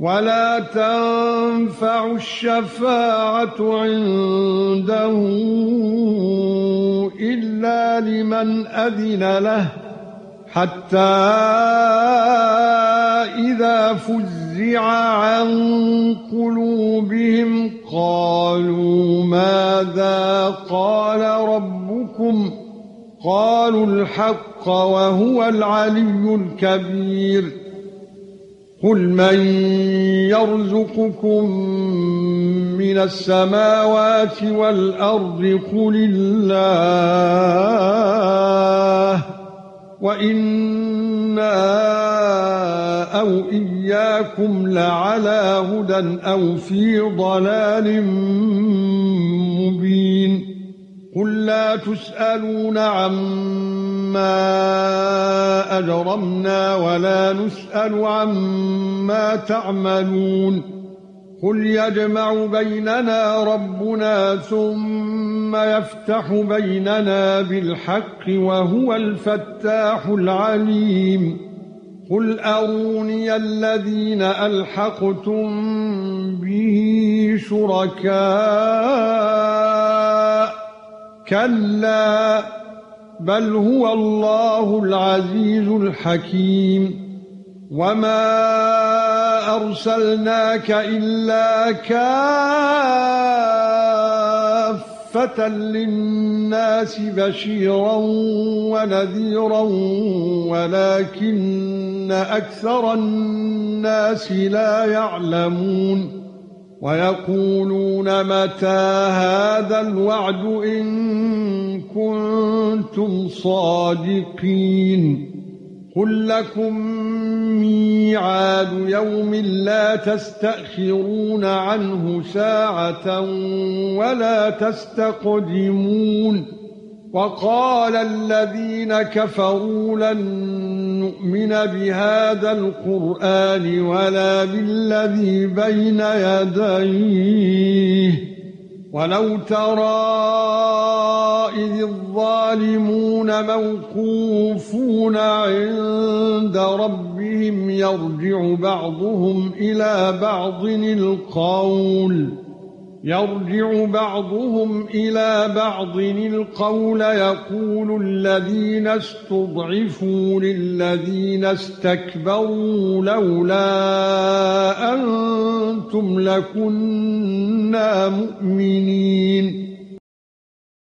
ولا تنفع الشفاعة عنده إلا لمن أذن له حتى إذا فزع عن قلوبهم قالوا ماذا قال ربكم قالوا الحق وهو العلي الكبير قل من يرزقكم من السماوات والأرض قل الله وإنا أو إياكم لعلى هدى أو في ضلال مبين قل لا تسألون عما أجرمنا ولا نسأل عما تعملون قل يجمع بيننا ربنا ثم يفتح بيننا بالحق وهو الفتاح العليم قل أروني الذين ألحقتم به شركاء كلا بل هو الله العزيز الحكيم وما أرسلناك إلا كافة للناس بشيرا ونذيرا ولكن أكثر الناس لا يعلمون ويقولون متى هذا الوعد إن كنتم صادقين قل لكم ميعاد يوم لا تستأخرون عنه ساعة ولا تستقدمون وقال الذين كفروا لن نؤمن بهذا القرآن ولا بالذي بين يديه ولو ترى إذ الظالمون موقوفون عند ربهم يرجع بعضهم إلى بعض القول يقول الذين استضعفوا للذين استكبروا لولا أنتم لكنا مؤمنين